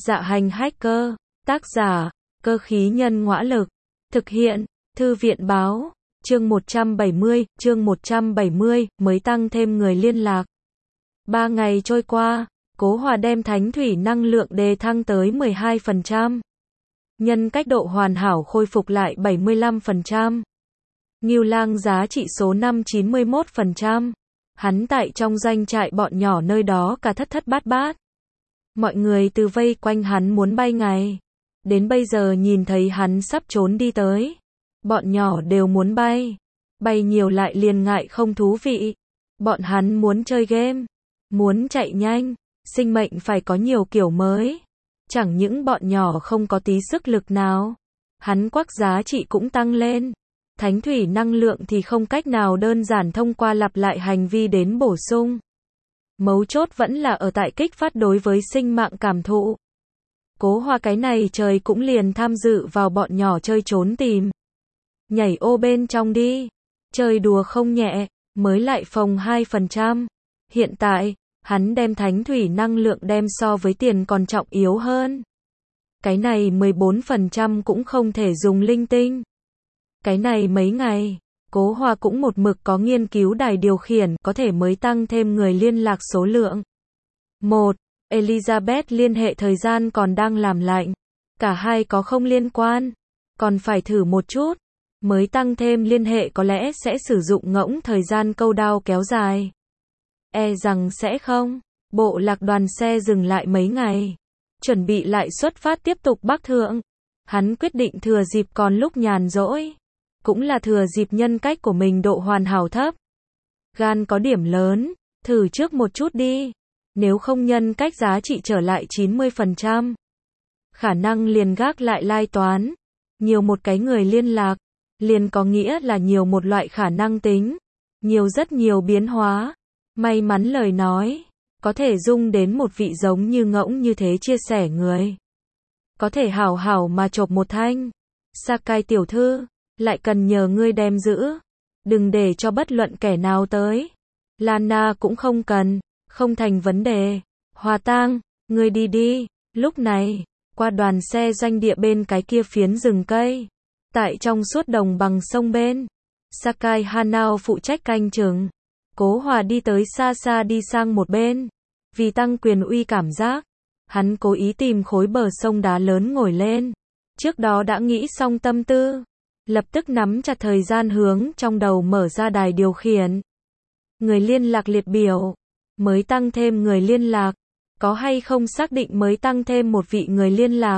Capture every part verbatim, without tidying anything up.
Dạ hành hacker, tác giả, cơ khí nhân ngõa lực, thực hiện, thư viện báo, chương một trăm bảy mươi, chương một trăm bảy mươi, mới tăng thêm người liên lạc. Ba ngày trôi qua, Cố Hòa đem thánh thủy năng lượng đề thăng tới mười hai phần trăm. Nhân cách độ hoàn hảo khôi phục lại bảy mươi lăm phần trăm. Ngưu Lang giá trị số năm chín mươi mốt phần trăm. Hắn tại trong doanh trại bọn nhỏ nơi đó cả thất thất bát bát. Mọi người từ vây quanh hắn muốn bay ngày. Đến bây giờ nhìn thấy hắn sắp trốn đi tới. Bọn nhỏ đều muốn bay. Bay nhiều lại liền ngại không thú vị. Bọn hắn muốn chơi game. Muốn chạy nhanh. Sinh mệnh phải có nhiều kiểu mới. Chẳng những bọn nhỏ không có tí sức lực nào. Hắn quắc giá trị cũng tăng lên. Thánh thủy năng lượng thì không cách nào đơn giản thông qua lặp lại hành vi đến bổ sung. Mấu chốt vẫn là ở tại kích phát đối với sinh mạng cảm thụ. Cố Hòa cái này trời cũng liền tham dự vào bọn nhỏ chơi trốn tìm. Nhảy ô bên trong đi. Chơi đùa không nhẹ, mới lại phồng hai phần trăm. Hiện tại, hắn đem thánh thủy năng lượng đem so với tiền còn trọng yếu hơn. Cái này mười bốn phần trăm cũng không thể dùng linh tinh. Cái này mấy ngày, Cố Hòa cũng một mực có nghiên cứu đài điều khiển có thể mới tăng thêm người liên lạc số lượng. một. Elizabeth liên hệ thời gian còn đang làm lạnh. Cả hai có không liên quan. Còn phải thử một chút. Mới tăng thêm liên hệ có lẽ sẽ sử dụng ngỗng thời gian câu đao kéo dài. E rằng sẽ không. Bộ lạc đoàn xe dừng lại mấy ngày. Chuẩn bị lại xuất phát tiếp tục bắc thượng. Hắn quyết định thừa dịp còn lúc nhàn rỗi. Cũng là thừa dịp nhân cách của mình độ hoàn hảo thấp. Gan có điểm lớn, thử trước một chút đi. Nếu không nhân cách giá trị trở lại chín mươi phần trăm. Khả năng liền gác lại lai toán. Nhiều một cái người liên lạc, liền có nghĩa là nhiều một loại khả năng tính. Nhiều rất nhiều biến hóa. May mắn lời nói, có thể dung đến một vị giống như ngỗng như thế chia sẻ người. Có thể hảo hảo mà chộp một thanh. Sakai tiểu thư, lại cần nhờ ngươi đem giữ. Đừng để cho bất luận kẻ nào tới. Lana cũng không cần, không thành vấn đề. Hòa Tang, ngươi đi đi. Lúc này, qua đoàn xe doanh địa bên cái kia phiến rừng cây. Tại trong suốt đồng bằng sông bên. Sakai Hanao phụ trách canh chừng. Cố Hòa đi tới xa xa đi sang một bên. Vì tăng quyền uy cảm giác, hắn cố ý tìm khối bờ sông đá lớn ngồi lên. Trước đó đã nghĩ xong tâm tư. Lập tức nắm chặt thời gian hướng trong đầu mở ra đài điều khiển. Người liên lạc liệt biểu. Mới tăng thêm người liên lạc. Có hay không xác định mới tăng thêm một vị người liên lạc.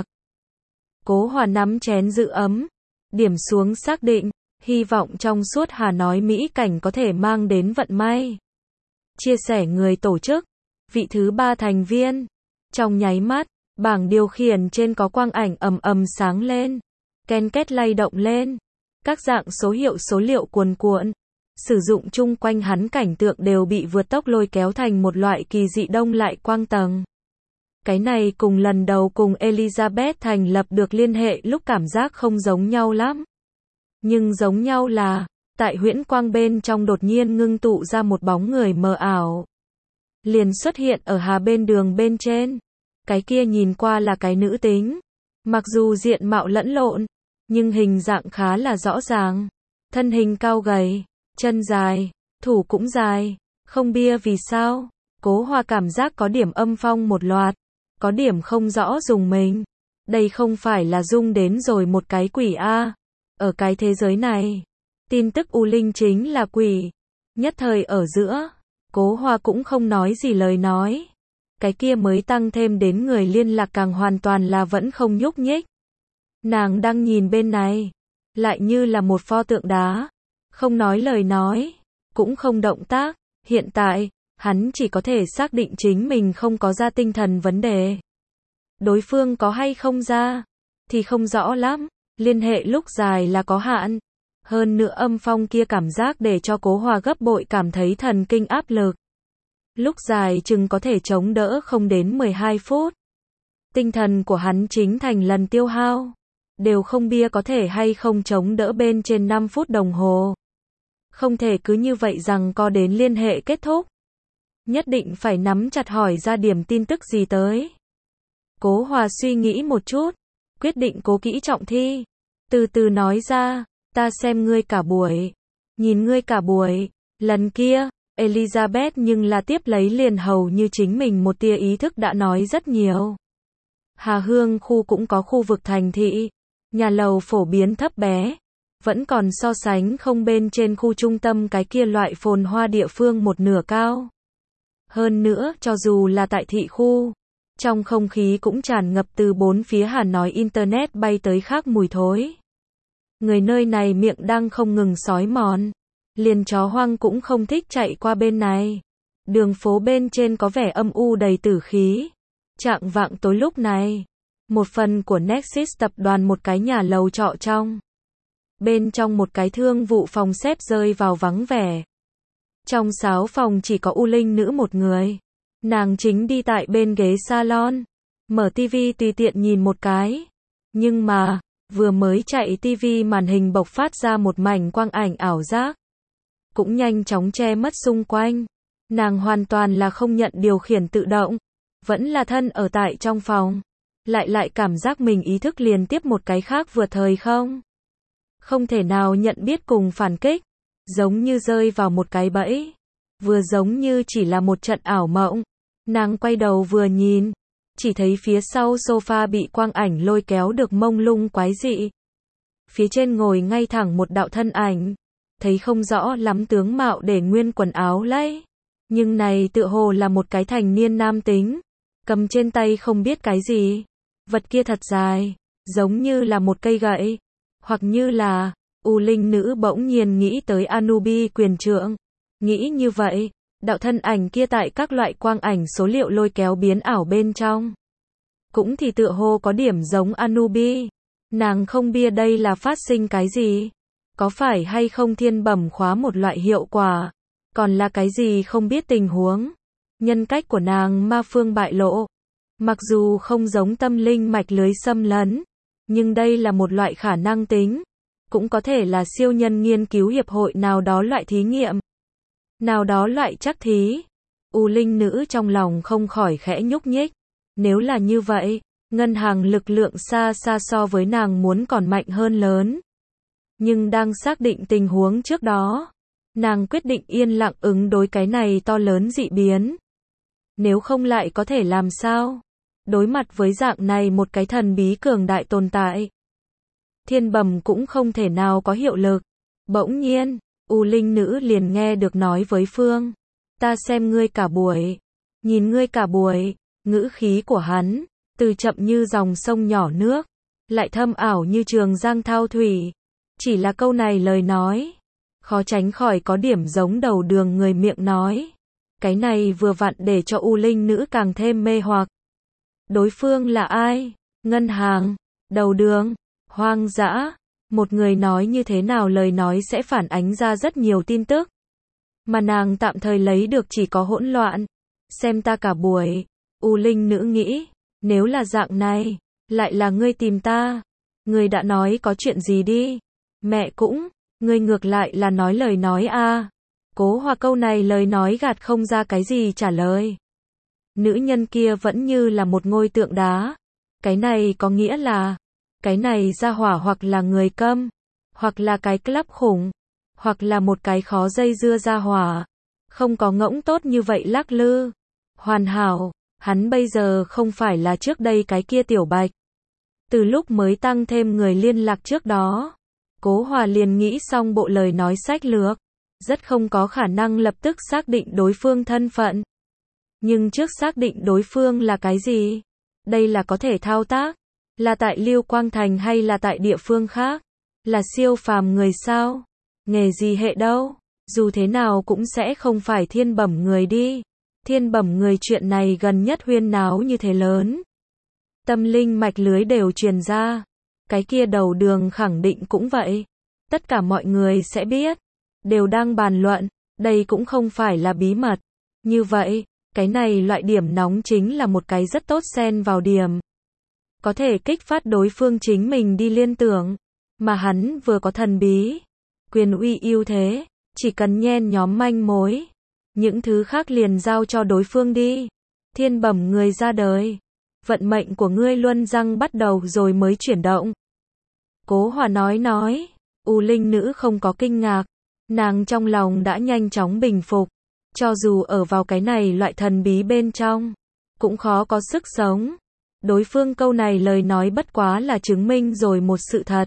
Cố Hòa nắm chén giữ ấm. Điểm xuống xác định. Hy vọng trong suốt Hà nói Mỹ cảnh có thể mang đến vận may. Chia sẻ người tổ chức. Vị thứ ba thành viên. Trong nháy mắt, bảng điều khiển trên có quang ảnh ầm ầm sáng lên. Ken két lay động lên. Các dạng số hiệu số liệu cuồn cuộn. Sử dụng chung quanh hắn cảnh tượng đều bị vượt tốc lôi kéo thành một loại kỳ dị đông lại quang tầng. Cái này cùng lần đầu cùng Elizabeth thành lập được liên hệ lúc cảm giác không giống nhau lắm. Nhưng giống nhau là, tại huyễn quang bên trong đột nhiên ngưng tụ ra một bóng người mờ ảo. Liền xuất hiện ở hà bên đường bên trên. Cái kia nhìn qua là cái nữ tính. Mặc dù diện mạo lẫn lộn, nhưng hình dạng khá là rõ ràng. Thân hình cao gầy, chân dài, thủ cũng dài. Không bia vì sao? Cố Hòa cảm giác có điểm âm phong một loạt. Có điểm không rõ dùng mình. Đây không phải là dung đến rồi một cái quỷ a. Ở cái thế giới này, tin tức U Linh chính là quỷ. Nhất thời ở giữa, Cố Hòa cũng không nói gì lời nói. Cái kia mới tăng thêm đến người liên lạc càng hoàn toàn là vẫn không nhúc nhích. Nàng đang nhìn bên này, lại như là một pho tượng đá. Không nói lời nói, cũng không động tác. Hiện tại, hắn chỉ có thể xác định chính mình không có ra tinh thần vấn đề. Đối phương có hay không ra, thì không rõ lắm. Liên hệ lúc dài là có hạn. Hơn nữa âm phong kia cảm giác để cho Cố Hòa gấp bội cảm thấy thần kinh áp lực. Lúc dài chừng có thể chống đỡ không đến mười hai phút. Tinh thần của hắn chính thành lần tiêu hao. Đều không bia có thể hay không chống đỡ bên trên năm phút đồng hồ. Không thể cứ như vậy rằng có đến liên hệ kết thúc. Nhất định phải nắm chặt hỏi ra điểm tin tức gì tới. Cố Hòa suy nghĩ một chút, quyết định cố kỹ trọng thi. Từ từ nói ra, ta xem ngươi cả buổi. Nhìn ngươi cả buổi. Lần kia, Elizabeth nhưng là tiếp lấy liền hầu như chính mình một tia ý thức đã nói rất nhiều. Hà Hương khu cũng có khu vực thành thị. Nhà lầu phổ biến thấp bé. Vẫn còn so sánh không bên trên khu trung tâm cái kia loại phồn hoa địa phương một nửa cao. Hơn nữa, cho dù là tại thị khu, trong không khí cũng tràn ngập từ bốn phía Hà nói Internet bay tới khác mùi thối. Người nơi này miệng đang không ngừng sói mòn. Liền chó hoang cũng không thích chạy qua bên này. Đường phố bên trên có vẻ âm u đầy tử khí. Chạng vạng tối lúc này, một phần của Nexus tập đoàn một cái nhà lầu trọ trong. Bên trong một cái thương vụ phòng xếp rơi vào vắng vẻ. Trong sáu phòng chỉ có U Linh nữ một người. Nàng chính đi tại bên ghế salon, mở tivi tùy tiện nhìn một cái. Nhưng mà, vừa mới chạy tivi màn hình bộc phát ra một mảnh quang ảnh ảo giác. Cũng nhanh chóng che mất xung quanh. Nàng hoàn toàn là không nhận điều khiển tự động. Vẫn là thân ở tại trong phòng. Lại lại cảm giác mình ý thức liền tiếp một cái khác vừa thời không. Không thể nào nhận biết cùng phản kích. Giống như rơi vào một cái bẫy. Vừa giống như chỉ là một trận ảo mộng. Nàng quay đầu vừa nhìn. Chỉ thấy phía sau sofa bị quang ảnh lôi kéo được mông lung quái dị. Phía trên ngồi ngay thẳng một đạo thân ảnh. Thấy không rõ lắm tướng mạo để nguyên quần áo lấy. Nhưng này tựa hồ là một cái thành niên nam tính. Cầm trên tay không biết cái gì. Vật kia thật dài. Giống như là một cây gậy. Hoặc như là, U Linh nữ bỗng nhiên nghĩ tới Anubi quyền trượng. Nghĩ như vậy, đạo thân ảnh kia tại các loại quang ảnh số liệu lôi kéo biến ảo bên trong. Cũng thì tựa hồ có điểm giống Anubi. Nàng không biết đây là phát sinh cái gì. Có phải hay không thiên bẩm khóa một loại hiệu quả. Còn là cái gì không biết tình huống. Nhân cách của nàng ma phương bại lộ. Mặc dù không giống tâm linh mạch lưới xâm lấn. Nhưng đây là một loại khả năng tính. Cũng có thể là siêu nhân nghiên cứu hiệp hội nào đó loại thí nghiệm. Nào đó loại chắc thí. U Linh nữ trong lòng không khỏi khẽ nhúc nhích. Nếu là như vậy, ngân hàng lực lượng xa xa so với nàng muốn còn mạnh hơn lớn. Nhưng đang xác định tình huống trước đó, nàng quyết định yên lặng ứng đối cái này to lớn dị biến. Nếu không lại có thể làm sao? Đối mặt với dạng này một cái thần bí cường đại tồn tại. Thiên bẩm cũng không thể nào có hiệu lực. Bỗng nhiên, U Linh nữ liền nghe được nói với Phương. Ta xem ngươi cả buổi. Nhìn ngươi cả buổi. Ngữ khí của hắn, từ chậm như dòng sông nhỏ nước. Lại thâm ảo như trường giang thao thủy. Chỉ là câu này lời nói. Khó tránh khỏi có điểm giống đầu đường người miệng nói. Cái này vừa vặn để cho U Linh nữ càng thêm mê hoặc. Đối phương là ai? Ngân hàng, đầu đường, hoang dã. Một người nói như thế nào lời nói sẽ phản ánh ra rất nhiều tin tức. Mà nàng tạm thời lấy được chỉ có hỗn loạn. Xem ta cả buổi. U Linh nữ nghĩ. Nếu là dạng này, lại là ngươi tìm ta. Ngươi đã nói có chuyện gì đi. Mẹ cũng, ngươi ngược lại là nói lời nói a. À. Cố Hòa câu này lời nói gạt không ra cái gì trả lời. Nữ nhân kia vẫn như là một ngôi tượng đá. Cái này có nghĩa là, cái này ra hỏa hoặc là người câm, hoặc là cái club khủng, hoặc là một cái khó dây dưa ra hỏa. Không có ngỗng tốt như vậy lắc lư. Hoàn hảo, hắn bây giờ không phải là trước đây cái kia tiểu bạch. Từ lúc mới tăng thêm người liên lạc trước đó, Cố Hòa liền nghĩ xong bộ lời nói sách lược. Rất không có khả năng lập tức xác định đối phương thân phận. Nhưng trước xác định đối phương là cái gì? Đây là có thể thao tác? Là tại Lưu Quang Thành hay là tại địa phương khác? Là siêu phàm người sao? Nghề gì hệ đâu? Dù thế nào cũng sẽ không phải thiên bẩm người đi. Thiên bẩm người chuyện này gần nhất huyên náo như thế lớn. Tâm linh mạch lưới đều truyền ra. Cái kia đầu đường khẳng định cũng vậy. Tất cả mọi người sẽ biết. Đều đang bàn luận. Đây cũng không phải là bí mật. Như vậy, cái này loại điểm nóng chính là một cái rất tốt xen vào điểm. Có thể kích phát đối phương chính mình đi liên tưởng. Mà hắn vừa có thần bí. Quyền uy ưu thế. Chỉ cần nhen nhóm manh mối. Những thứ khác liền giao cho đối phương đi. Thiên bẩm người ra đời. Vận mệnh của ngươi luân răng bắt đầu rồi mới chuyển động. Cố Hòa nói nói. U Linh nữ không có kinh ngạc. Nàng trong lòng đã nhanh chóng bình phục. Cho dù ở vào cái này loại thần bí bên trong, cũng khó có sức sống. Đối phương câu này lời nói bất quá là chứng minh rồi một sự thật.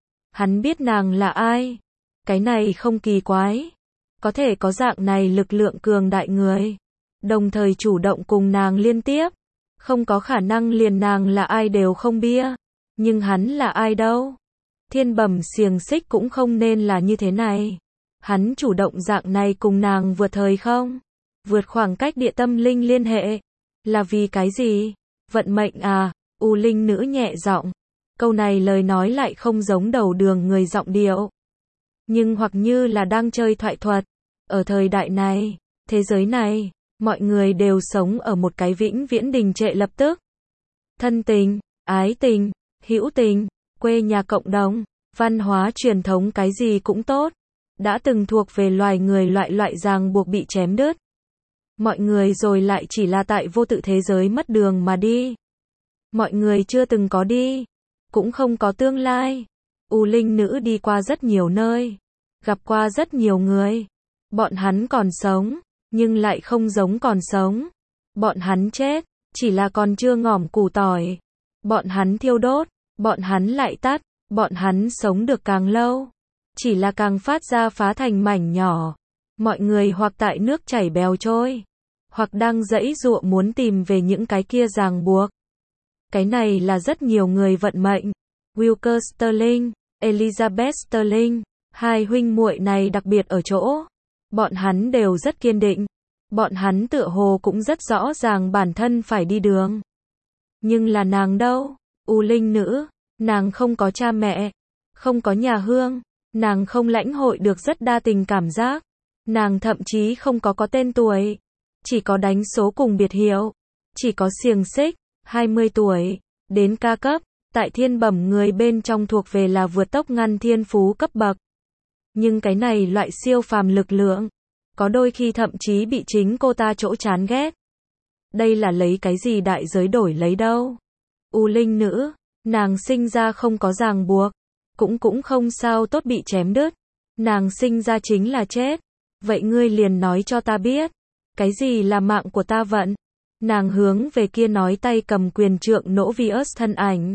Hắn biết nàng là ai. Cái này không kỳ quái. Có thể có dạng này lực lượng cường đại người, đồng thời chủ động cùng nàng liên tiếp. Không có khả năng liền nàng là ai đều không biết. Nhưng hắn là ai đâu? Thiên bẩm xiềng xích cũng không nên là như thế này. Hắn chủ động dạng này cùng nàng vượt thời không? Vượt khoảng cách địa tâm linh liên hệ. Là vì cái gì? Vận mệnh à? U Linh nữ nhẹ giọng. Câu này lời nói lại không giống đầu đường người giọng điệu. Nhưng hoặc như là đang chơi thoại thuật. Ở thời đại này, thế giới này, mọi người đều sống ở một cái vĩnh viễn đình trệ lập tức. Thân tình, ái tình, hữu tình, quê nhà cộng đồng, văn hóa truyền thống cái gì cũng tốt. Đã từng thuộc về loài người loại loại ràng buộc bị chém đứt. Mọi người rồi lại chỉ là tại vô tự thế giới mất đường mà đi. Mọi người chưa từng có đi, cũng không có tương lai. U Linh nữ đi qua rất nhiều nơi, gặp qua rất nhiều người. Bọn hắn còn sống, nhưng lại không giống còn sống. Bọn hắn chết, chỉ là còn chưa ngỏm củ tỏi. Bọn hắn thiêu đốt, bọn hắn lại tắt. Bọn hắn sống được càng lâu, chỉ là càng phát ra phá thành mảnh nhỏ. Mọi người hoặc tại nước chảy bèo trôi, hoặc đang giãy giụa muốn tìm về những cái kia ràng buộc. Cái này là rất nhiều người vận mệnh. Wilker Sterling, Elizabeth Sterling, hai huynh muội này đặc biệt ở chỗ, bọn hắn đều rất kiên định. Bọn hắn tựa hồ cũng rất rõ ràng bản thân phải đi đường. Nhưng là nàng đâu? U Linh nữ, nàng không có cha mẹ, không có nhà hương, nàng không lãnh hội được rất đa tình cảm giác. Nàng thậm chí không có có tên tuổi, chỉ có đánh số cùng biệt hiệu, chỉ có xiềng xích, hai mươi tuổi, đến ca cấp, tại thiên bẩm người bên trong thuộc về là vượt tốc ngăn thiên phú cấp bậc. Nhưng cái này loại siêu phàm lực lượng, có đôi khi thậm chí bị chính cô ta chỗ chán ghét. Đây là lấy cái gì đại giới đổi lấy đâu? U Linh nữ, nàng sinh ra không có ràng buộc, cũng cũng không sao tốt bị chém đứt. Nàng sinh ra chính là chết. Vậy ngươi liền nói cho ta biết, cái gì là mạng của ta vận? Nàng hướng về kia nói tay cầm quyền trượng Novius thân ảnh.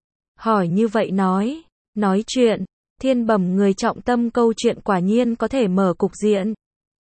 Hỏi như vậy nói, nói chuyện, thiên bẩm người trọng tâm câu chuyện quả nhiên có thể mở cục diện.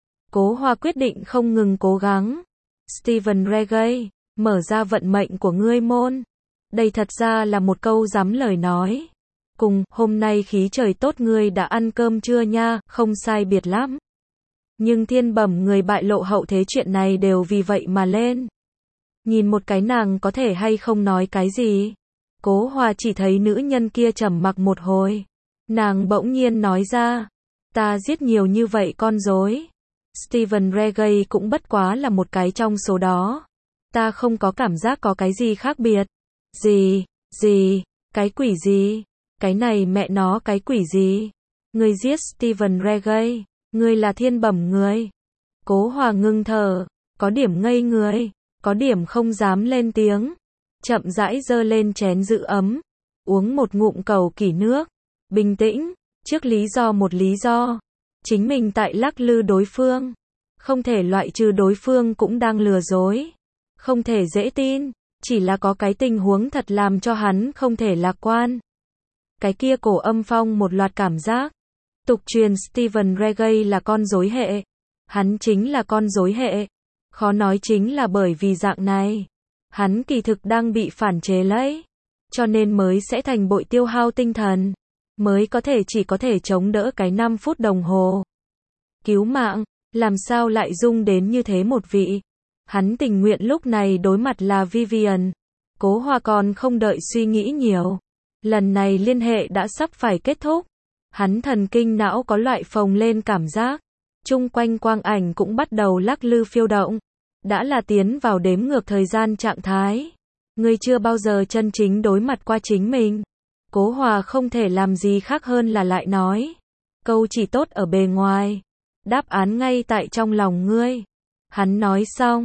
Cố Hoa quyết định không ngừng cố gắng. Stephen Regay, mở ra vận mệnh của ngươi môn. Đây thật ra là một câu dám lời nói. Cùng, hôm nay khí trời tốt ngươi đã ăn cơm chưa nha, không sai biệt lắm. Nhưng thiên bẩm người bại lộ hậu thế chuyện này đều vì vậy mà lên. Nhìn một cái nàng có thể hay không nói cái gì. Cố Hoa chỉ thấy nữ nhân kia trầm mặc một hồi. Nàng bỗng nhiên nói ra, ta giết nhiều như vậy con rối. Stephen Regay cũng bất quá là một cái trong số đó. Ta không có cảm giác có cái gì khác biệt. Gì, gì, cái quỷ gì, cái này mẹ nó cái quỷ gì. Ngươi giết Stephen Regay, ngươi là thiên bẩm người. Cố Hoa ngưng thở, có điểm ngây người, có điểm không dám lên tiếng. Chậm rãi giơ lên chén giữ ấm, uống một ngụm cầu kỷ nước. Bình tĩnh, trước lý do một lý do. Chính mình tại lắc lư đối phương. Không thể loại trừ đối phương cũng đang lừa dối. Không thể dễ tin, chỉ là có cái tình huống thật làm cho hắn không thể lạc quan. Cái kia cổ âm phong một loạt cảm giác. Tục truyền Stephen Regay là con rối hệ. Hắn chính là con rối hệ. Khó nói chính là bởi vì dạng này. Hắn kỳ thực đang bị phản chế lấy. Cho nên mới sẽ thành bội tiêu hao tinh thần. Mới có thể chỉ có thể chống đỡ cái năm phút đồng hồ. Cứu mạng, làm sao lại dung đến như thế một vị. Hắn tình nguyện lúc này đối mặt là Vivian. Cố Hoa còn không đợi suy nghĩ nhiều. Lần này liên hệ đã sắp phải kết thúc. Hắn thần kinh não có loại phồng lên cảm giác. Chung quanh quang ảnh cũng bắt đầu lắc lư phiêu động. Đã là tiến vào đếm ngược thời gian trạng thái. Ngươi chưa bao giờ chân chính đối mặt qua chính mình. Cố Hoa không thể làm gì khác hơn là lại nói. Câu chỉ tốt ở bề ngoài. Đáp án ngay tại trong lòng ngươi. Hắn nói xong,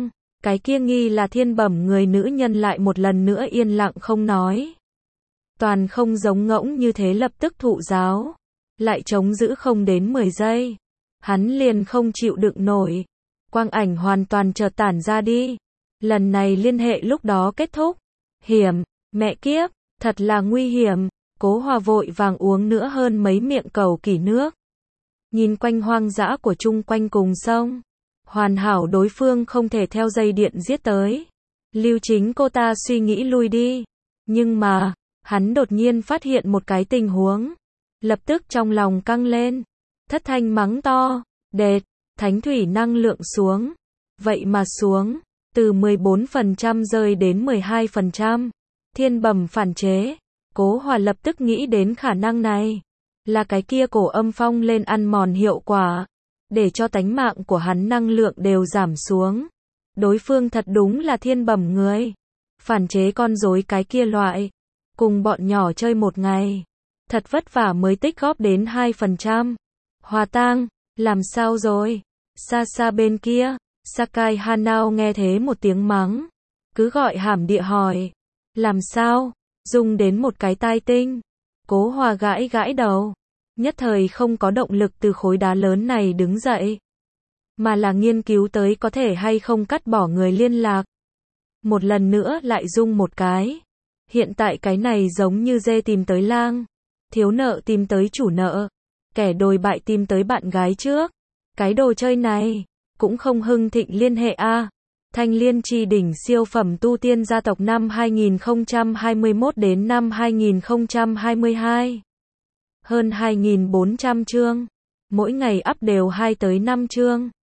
Cái kia nghi là thiên bẩm người nữ nhân lại một lần nữa yên lặng không nói. Toàn không giống ngỗng như thế lập tức thụ giáo. Lại chống giữ không đến mười giây. Hắn liền không chịu đựng nổi. Quang ảnh hoàn toàn chợt tản ra đi. Lần này liên hệ lúc đó kết thúc. Hiểm, mẹ kiếp, thật là nguy hiểm. Cố Hòa vội vàng uống nữa hơn mấy miệng cầu kỳ nước. Nhìn quanh hoang dã của chung quanh cùng sông. Hoàn hảo đối phương không thể theo dây điện giết tới. Lưu Chính cô ta suy nghĩ lui đi. Nhưng mà, hắn đột nhiên phát hiện một cái tình huống. Lập tức trong lòng căng lên. Thất thanh mắng to. Đệt, thánh thủy năng lượng xuống. Vậy mà xuống. Từ mười bốn phần trăm rơi đến mười hai phần trăm. Thiên bẩm phản chế. Cố Hòa lập tức nghĩ đến khả năng này. Là cái kia cổ âm phong lên ăn mòn hiệu quả. Để cho tánh mạng của hắn năng lượng đều giảm xuống. Đối phương thật đúng là thiên bẩm người. Phản chế con rối cái kia loại. Cùng bọn nhỏ chơi một ngày. Thật vất vả mới tích góp đến hai phần trăm. Hòa tang, làm sao rồi? Xa xa bên kia, Sakai Hanao nghe thế một tiếng mắng. Cứ gọi hàm địa hỏi. Làm sao? Dùng đến một cái tai tinh. Cố Hòa gãi gãi đầu. Nhất thời không có động lực từ khối đá lớn này đứng dậy. Mà là nghiên cứu tới có thể hay không cắt bỏ người liên lạc. Một lần nữa lại dung một cái. Hiện tại cái này giống như dê tìm tới lang. Thiếu nợ tìm tới chủ nợ. Kẻ đồi bại tìm tới bạn gái trước. Cái đồ chơi này. Cũng không hưng thịnh liên hệ a. À. Thanh Liên Chi đỉnh siêu phẩm tu tiên gia tộc năm hai nghìn không trăm hai mươi mốt đến năm hai nghìn không trăm hai mươi hai. Hơn hai nghìn bốn trăm chương. Mỗi ngày up đều hai tới năm chương.